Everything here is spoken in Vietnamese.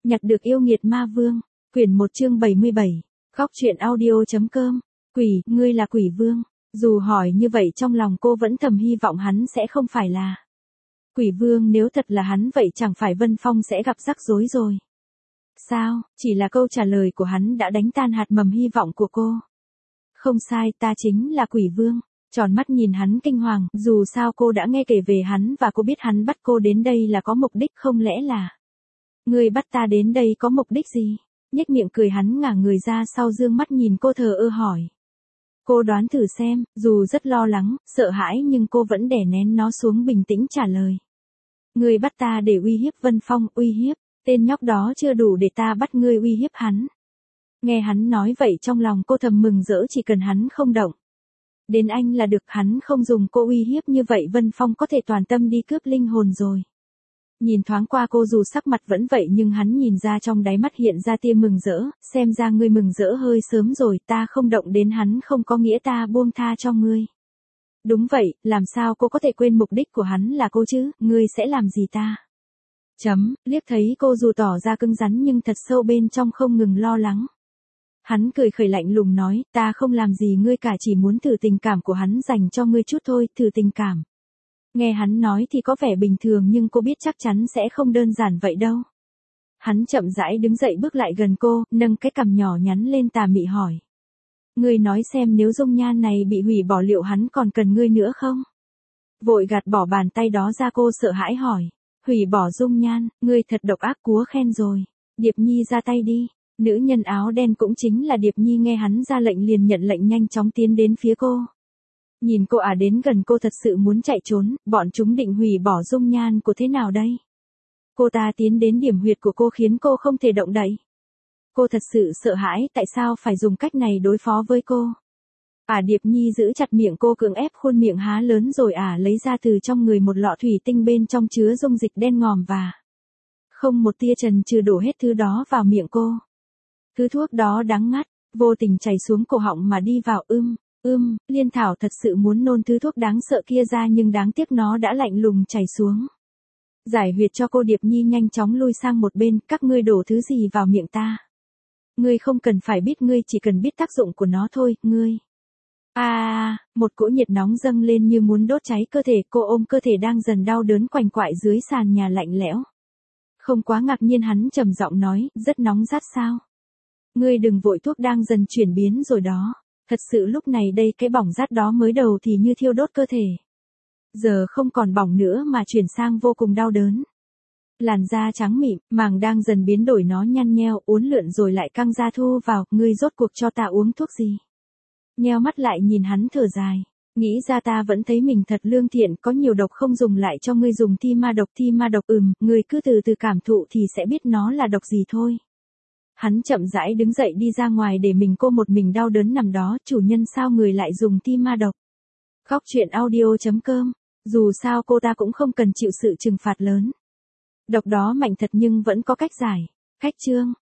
Nhặt được yêu nghiệt ma vương. Quyển 1 chương 77. Góc truyện audio.com. Quỷ, ngươi là quỷ vương. Dù hỏi như vậy trong lòng cô vẫn thầm hy vọng hắn sẽ không phải là quỷ vương, nếu thật là hắn vậy chẳng phải Vân Phong sẽ gặp rắc rối rồi. Sao, chỉ là câu trả lời của hắn đã đánh tan hạt mầm hy vọng của cô. Không sai, ta chính là quỷ vương. Tròn mắt nhìn hắn kinh hoàng, dù sao cô đã nghe kể về hắn và cô biết hắn bắt cô đến đây là có mục đích, không lẽ là ngươi bắt ta đến đây có mục đích gì? Nhếch miệng cười, hắn ngả người ra sau dương mắt nhìn cô thờ ơ hỏi. Cô đoán thử xem, dù rất lo lắng, sợ hãi nhưng cô vẫn đè nén nó xuống, bình tĩnh trả lời. Ngươi bắt ta để uy hiếp Vân Phong, uy hiếp, tên nhóc đó chưa đủ để ta bắt ngươi uy hiếp hắn. Nghe hắn nói vậy trong lòng cô thầm mừng rỡ, chỉ cần hắn không động đến anh là được, hắn không dùng cô uy hiếp như vậy Vân Phong có thể toàn tâm đi cướp linh hồn rồi. Nhìn thoáng qua cô dù sắc mặt vẫn vậy nhưng hắn nhìn ra trong đáy mắt hiện ra tia mừng rỡ, xem ra ngươi mừng rỡ hơi sớm rồi, ta không động đến hắn không có nghĩa ta buông tha cho ngươi. Đúng vậy, làm sao cô có thể quên mục đích của hắn là cô chứ, ngươi sẽ làm gì ta? Liếc thấy cô dù tỏ ra cứng rắn nhưng thật sâu bên trong không ngừng lo lắng. Hắn cười khẩy lạnh lùng nói, ta không làm gì ngươi cả, chỉ muốn thử tình cảm của hắn dành cho ngươi chút thôi, thử tình cảm. Nghe hắn nói thì có vẻ bình thường nhưng cô biết chắc chắn sẽ không đơn giản vậy đâu. Hắn chậm rãi đứng dậy bước lại gần cô, nâng cái cằm nhỏ nhắn lên tà mị hỏi. Ngươi nói xem nếu dung nhan này bị hủy bỏ liệu hắn còn cần ngươi nữa không? Vội gạt bỏ bàn tay đó ra, cô sợ hãi hỏi. Hủy bỏ dung nhan, ngươi thật độc ác, cúa khen rồi. Điệp Nhi ra tay đi. Nữ nhân áo đen cũng chính là Điệp Nhi nghe hắn ra lệnh liền nhận lệnh nhanh chóng tiến đến phía cô. Nhìn cô đến gần cô thật sự muốn chạy trốn, bọn chúng định hủy bỏ dung nhan của thế nào đây? Cô ta tiến đến điểm huyệt của cô khiến cô không thể động đậy. Cô thật sự sợ hãi, tại sao phải dùng cách này đối phó với cô? Điệp Nhi giữ chặt miệng cô, cưỡng ép khuôn miệng há lớn rồi lấy ra từ trong người một lọ thủy tinh bên trong chứa dung dịch đen ngòm và không một tia chần chừ đổ hết thứ đó vào miệng cô. Thứ thuốc đó đắng ngắt, vô tình chảy xuống cổ họng mà đi vào. Liên Thảo thật sự muốn nôn thứ thuốc đáng sợ kia ra nhưng đáng tiếc nó đã lạnh lùng chảy xuống. Giải huyệt cho cô. Điệp Nhi nhanh chóng lui sang một bên, các ngươi đổ thứ gì vào miệng ta? Ngươi không cần phải biết, ngươi chỉ cần biết tác dụng của nó thôi, ngươi. Một cỗ nhiệt nóng dâng lên như muốn đốt cháy cơ thể, cô ôm cơ thể đang dần đau đớn quành quại dưới sàn nhà lạnh lẽo. Không quá ngạc nhiên hắn trầm giọng nói, rất nóng rát sao? Ngươi đừng vội, thuốc đang dần chuyển biến rồi đó. Thật sự lúc này đây cái bỏng rát đó mới đầu thì như thiêu đốt cơ thể. Giờ không còn bỏng nữa mà chuyển sang vô cùng đau đớn. Làn da trắng mịn, màng đang dần biến đổi, nó nhăn nheo, uốn lượn rồi lại căng ra thu vào, ngươi rốt cuộc cho ta uống thuốc gì? Nheo mắt lại nhìn hắn thở dài. Nghĩ ra ta vẫn thấy mình thật lương thiện, có nhiều độc không dùng lại cho ngươi dùng thi ma độc. Thi ma độc, ngươi cứ từ từ cảm thụ thì sẽ biết nó là độc gì thôi. Hắn chậm rãi đứng dậy đi ra ngoài để mình cô một mình đau đớn nằm đó. Chủ nhân sao người lại dùng thi ma độc? Góc truyện audio.com. Dù sao cô ta cũng không cần chịu sự trừng phạt lớn. Độc đó mạnh thật nhưng vẫn có cách giải. Khách chương.